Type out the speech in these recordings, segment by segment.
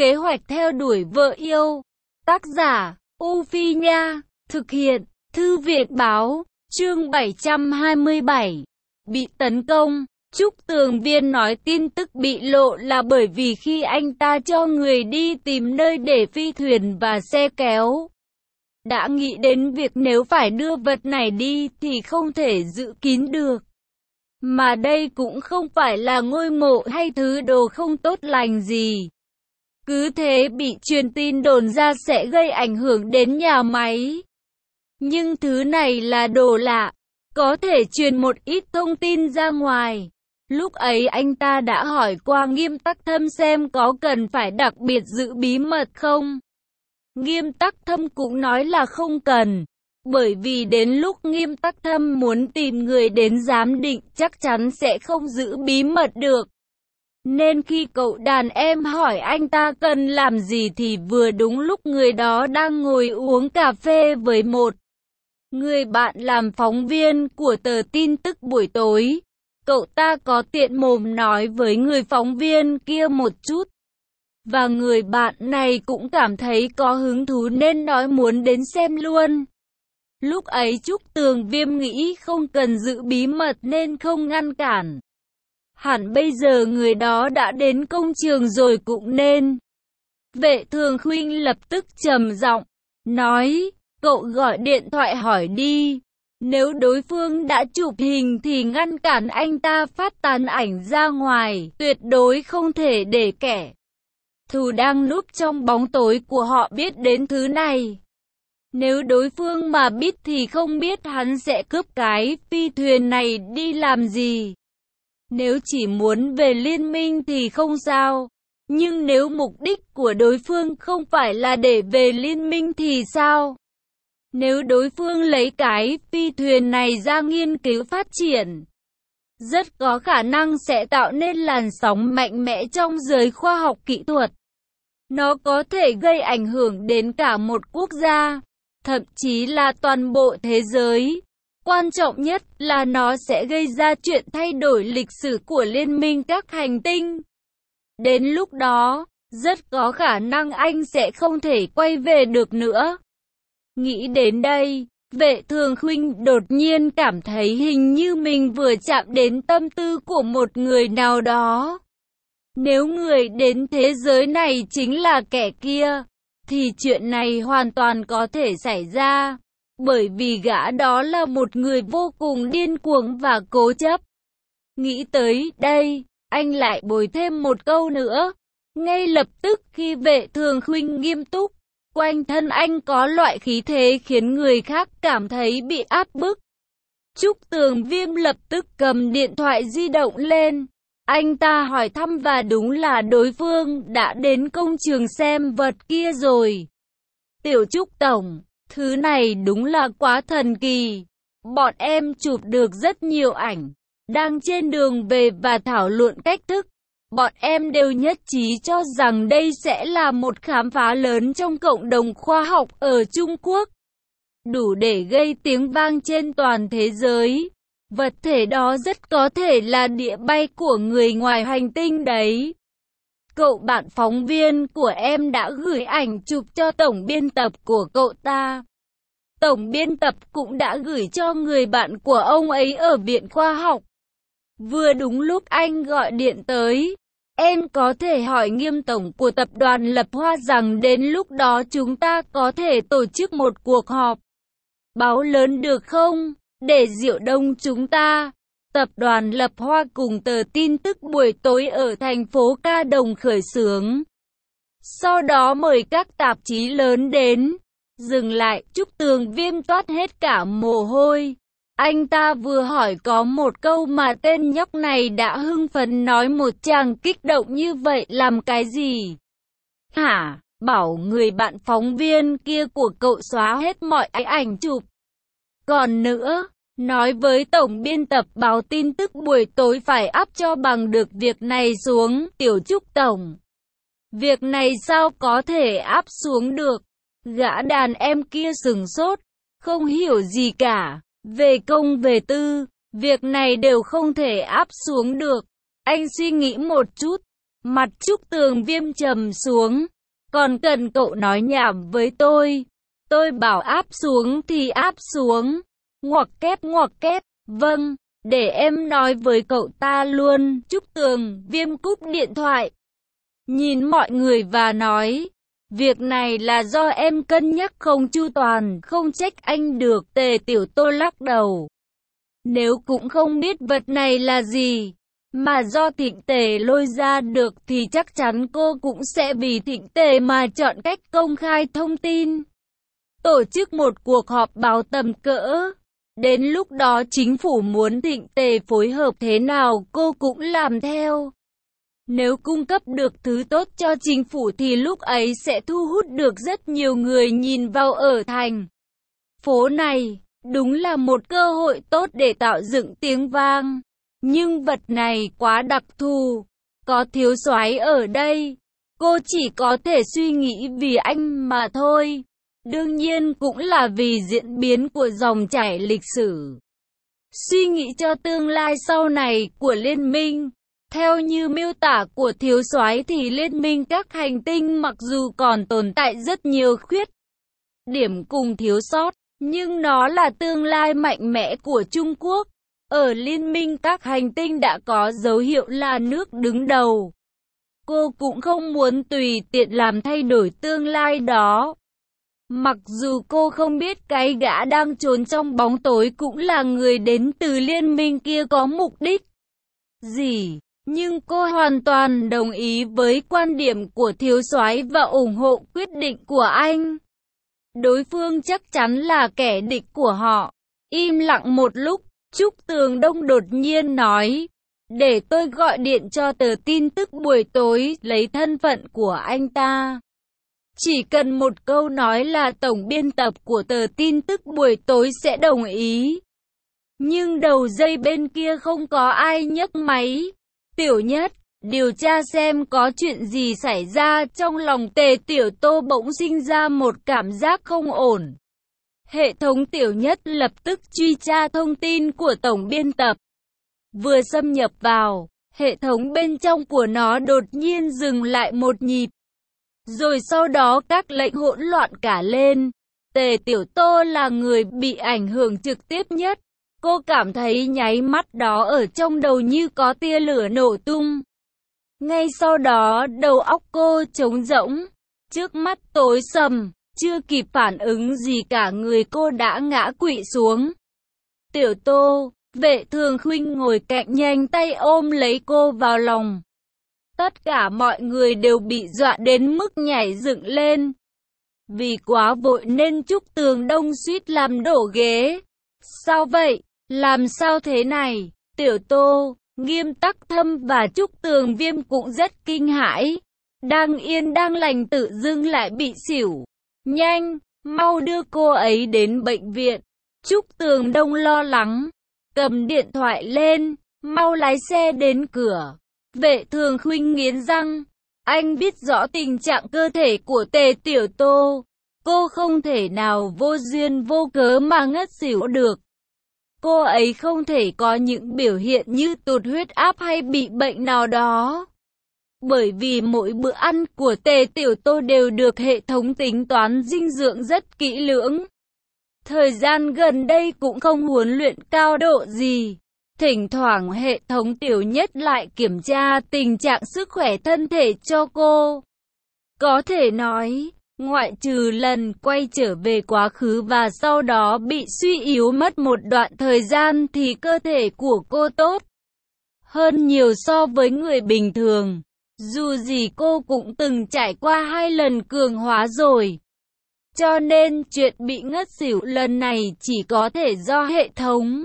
Kế hoạch theo đuổi vợ yêu. Tác giả, U Phi Nha. Thực hiện, Thư viện Báo. Chương 727. Bị tấn công. Trúc Tường Viên nói tin tức bị lộ là bởi vì khi anh ta cho người đi tìm nơi để phi thuyền và xe kéo, đã nghĩ đến việc nếu phải đưa vật này đi thì không thể giữ kín được. Mà đây cũng không phải là ngôi mộ hay thứ đồ không tốt lành gì. Cứ thế bị truyền tin đồn ra sẽ gây ảnh hưởng đến nhà máy. Nhưng thứ này là đồ lạ, có thể truyền một ít thông tin ra ngoài. Lúc ấy anh ta đã hỏi qua Nghiêm Tắc Thâm xem có cần phải đặc biệt giữ bí mật không. Nghiêm Tắc Thâm cũng nói là không cần, bởi vì đến lúc Nghiêm Tắc Thâm muốn tìm người đến giám định chắc chắn sẽ không giữ bí mật được. Nên khi cậu đàn em hỏi anh ta cần làm gì thì vừa đúng lúc người đó đang ngồi uống cà phê với một người bạn làm phóng viên của tờ tin tức buổi tối. Cậu ta có tiện mồm nói với người phóng viên kia một chút. Và người bạn này cũng cảm thấy có hứng thú nên nói muốn đến xem luôn. Lúc ấy Trúc Tường Viêm nghĩ không cần giữ bí mật nên không ngăn cản. Hẳn bây giờ người đó đã đến công trường rồi cũng nên. Vệ Thường Khuynh lập tức trầm giọng nói, cậu gọi điện thoại hỏi đi. Nếu đối phương đã chụp hình thì ngăn cản anh ta phát tán ảnh ra ngoài, tuyệt đối không thể để kẻ thù đang núp trong bóng tối của họ biết đến thứ này. Nếu đối phương mà biết thì không biết hắn sẽ cướp cái phi thuyền này đi làm gì. Nếu chỉ muốn về liên minh thì không sao. Nhưng nếu mục đích của đối phương không phải là để về liên minh thì sao? Nếu đối phương lấy cái phi thuyền này ra nghiên cứu phát triển, rất có khả năng sẽ tạo nên làn sóng mạnh mẽ trong giới khoa học kỹ thuật. Nó có thể gây ảnh hưởng đến cả một quốc gia, thậm chí là toàn bộ thế giới. Quan trọng nhất là nó sẽ gây ra chuyện thay đổi lịch sử của liên minh các hành tinh. Đến lúc đó, rất có khả năng anh sẽ không thể quay về được nữa. Nghĩ đến đây, Vệ Thường Khuynh đột nhiên cảm thấy hình như mình vừa chạm đến tâm tư của một người nào đó. Nếu người đến thế giới này chính là kẻ kia, thì chuyện này hoàn toàn có thể xảy ra. Bởi vì gã đó là một người vô cùng điên cuồng và cố chấp. Nghĩ tới đây, anh lại bồi thêm một câu nữa. Ngay lập tức khi Vệ Thường Khuynh nghiêm túc, quanh thân anh có loại khí thế khiến người khác cảm thấy bị áp bức. Trúc Tường Viêm lập tức cầm điện thoại di động lên. Anh ta hỏi thăm và đúng là đối phương đã đến công trường xem vật kia rồi. Tiểu Trúc Tổng, thứ này đúng là quá thần kỳ. Bọn em chụp được rất nhiều ảnh, đang trên đường về và thảo luận cách thức. Bọn em đều nhất trí cho rằng đây sẽ là một khám phá lớn trong cộng đồng khoa học ở Trung Quốc. Đủ để gây tiếng vang trên toàn thế giới. Vật thể đó rất có thể là đĩa bay của người ngoài hành tinh đấy. Cậu bạn phóng viên của em đã gửi ảnh chụp cho tổng biên tập của cậu ta. Tổng biên tập cũng đã gửi cho người bạn của ông ấy ở Viện Khoa học. Vừa đúng lúc anh gọi điện tới. Em có thể hỏi Nghiêm tổng của tập đoàn Lập Hoa rằng đến lúc đó chúng ta có thể tổ chức một cuộc họp báo lớn được không? Để Diệu Đông chúng ta, tập đoàn Lập Hoa cùng tờ tin tức buổi tối ở thành phố Ca Đồng khởi xướng. Sau đó mời các tạp chí lớn đến. Dừng lại, Trúc Tường Viêm toát hết cả mồ hôi. Anh ta vừa hỏi có một câu mà tên nhóc này đã hưng phấn nói một tràng kích động như vậy làm cái gì? Hả? Bảo người bạn phóng viên kia của cậu xóa hết mọi ảnh chụp. Còn nữa, nói với tổng biên tập báo tin tức buổi tối phải áp cho bằng được việc này xuống. Tiểu Trúc Tổng, việc này sao có thể áp xuống được? Gã đàn em kia sửng sốt, không hiểu gì cả. Về công về tư, việc này đều không thể áp xuống được. Anh suy nghĩ một chút, Mặt Trúc Tường Viêm trầm xuống. Còn cần cậu nói nhảm với tôi. Tôi bảo áp xuống thì áp xuống. Ngoặc kép. Vâng, để em nói với cậu ta luôn. Trúc Tường Viêm cúp điện thoại. Nhìn mọi người và nói. Việc này là do em cân nhắc không chu toàn, không trách anh được. Tề Tiểu Tô lắc đầu. Nếu cũng không biết vật này là gì, mà do Thịnh Tề lôi ra được thì chắc chắn cô cũng sẽ vì Thịnh Tề mà chọn cách công khai thông tin. Tổ chức một cuộc họp báo tầm cỡ. Đến lúc đó chính phủ muốn Thịnh Tề phối hợp thế nào cô cũng làm theo. Nếu cung cấp được thứ tốt cho chính phủ thì lúc ấy sẽ thu hút được rất nhiều người nhìn vào ở thành phố này. Đúng là một cơ hội tốt để tạo dựng tiếng vang. Nhưng vật này quá đặc thù. Có thiếu soái ở đây, cô chỉ có thể suy nghĩ vì anh mà thôi. Đương nhiên cũng là vì diễn biến của dòng chảy lịch sử. Suy nghĩ cho tương lai sau này của liên minh. Theo như miêu tả của thiếu soái thì liên minh các hành tinh mặc dù còn tồn tại rất nhiều khuyết điểm cùng thiếu sót, nhưng nó là tương lai mạnh mẽ của Trung Quốc. Ở liên minh các hành tinh đã có dấu hiệu là nước đứng đầu. Cô cũng không muốn tùy tiện làm thay đổi tương lai đó. Mặc dù cô không biết cái gã đang trốn trong bóng tối cũng là người đến từ liên minh kia có mục đích gì, nhưng cô hoàn toàn đồng ý với quan điểm của thiếu soái và ủng hộ quyết định của anh. Đối phương chắc chắn là kẻ địch của họ. Im lặng một lúc, Trúc Tường Đông đột nhiên nói, để tôi gọi điện cho tờ tin tức buổi tối, lấy thân phận của anh ta. Chỉ cần một câu nói là tổng biên tập của tờ tin tức buổi tối sẽ đồng ý. Nhưng đầu dây bên kia không có ai nhấc máy. Tiểu Nhất, điều tra xem có chuyện gì xảy ra. Trong lòng Tề Tiểu Tô bỗng sinh ra một cảm giác không ổn. Hệ thống Tiểu Nhất lập tức truy tra thông tin của tổng biên tập. Vừa xâm nhập vào, hệ thống bên trong của nó đột nhiên dừng lại một nhịp. Rồi sau đó các lệnh hỗn loạn cả lên. Tề Tiểu Tô là người bị ảnh hưởng trực tiếp nhất. Cô cảm thấy nháy mắt đó ở trong đầu như có tia lửa nổ tung. Ngay sau đó đầu óc cô trống rỗng, trước mắt tối sầm, chưa kịp phản ứng gì cả người cô đã ngã quỵ xuống. Tiểu Tô, Vệ Thường Khuynh ngồi cạnh nhanh tay ôm lấy cô vào lòng. Tất cả mọi người đều bị dọa đến mức nhảy dựng lên. Vì quá vội nên Trúc Tường Đông suýt làm đổ ghế. Sao vậy? Làm sao thế này? Tiểu Tô, Nghiêm Tắc Thâm và Trúc Tường Viêm cũng rất kinh hãi. Đang yên đang lành tự dưng lại bị xỉu. Nhanh, mau đưa cô ấy đến bệnh viện. Trúc Tường Đông lo lắng, cầm điện thoại lên, mau lái xe đến cửa. Vệ Thường Khuynh nghiến răng, anh biết rõ tình trạng cơ thể của Tề Tiểu Tô. Cô không thể nào vô duyên vô cớ mà ngất xỉu được. Cô ấy không thể có những biểu hiện như tụt huyết áp hay bị bệnh nào đó. Bởi vì mỗi bữa ăn của Tề Tiểu Tô đều được hệ thống tính toán dinh dưỡng rất kỹ lưỡng. Thời gian gần đây cũng không huấn luyện cao độ gì. Thỉnh thoảng hệ thống Tiểu Nhất lại kiểm tra tình trạng sức khỏe thân thể cho cô. Có thể nói, ngoại trừ lần quay trở về quá khứ và sau đó bị suy yếu mất một đoạn thời gian thì cơ thể của cô tốt hơn nhiều so với người bình thường. Dù gì cô cũng từng trải qua 2 lần cường hóa rồi. Cho nên chuyện bị ngất xỉu lần này chỉ có thể do hệ thống.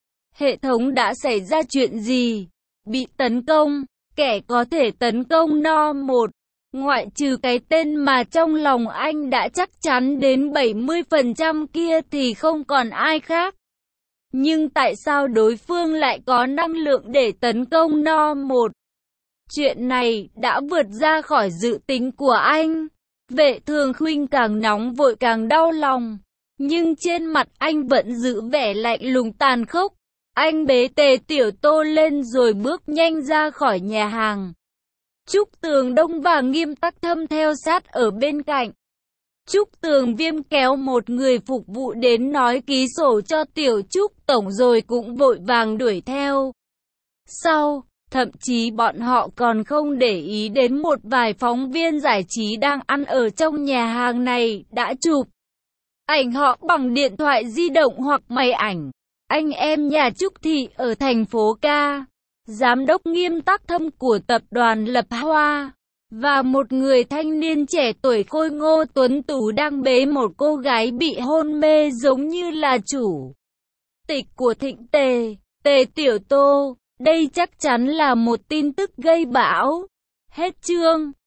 Hệ thống đã xảy ra chuyện gì? Bị tấn công, kẻ có thể tấn công No 1. Ngoại trừ cái tên mà trong lòng anh đã chắc chắn đến 70% kia thì không còn ai khác. Nhưng tại sao đối phương lại có năng lượng để tấn công No 1? Chuyện này đã vượt ra khỏi dự tính của anh. Vệ Thường Khuynh càng nóng vội càng đau lòng. Nhưng trên mặt anh vẫn giữ vẻ lạnh lùng tàn khốc. Anh bế Tề Tiểu Tô lên rồi bước nhanh ra khỏi nhà hàng. Trúc Tường Đông và Nghiêm Tắc Thâm theo sát ở bên cạnh. Trúc Tường Viêm kéo một người phục vụ đến nói ký sổ cho Tiểu Trúc Tổng rồi cũng vội vàng đuổi theo. Sau, thậm chí bọn họ còn không để ý đến một vài phóng viên giải trí đang ăn ở trong nhà hàng này đã chụp ảnh họ bằng điện thoại di động hoặc máy ảnh. Anh em nhà Trúc Thị ở thành phố Ca, giám đốc Nghiêm Tắc Thâm của tập đoàn Lập Hoa, và một người thanh niên trẻ tuổi khôi ngô tuấn tú đang bế một cô gái bị hôn mê giống như là chủ tịch của Thịnh Tề, Tề Tiểu Tô. Đây chắc chắn là một tin tức gây bão. Hết chương.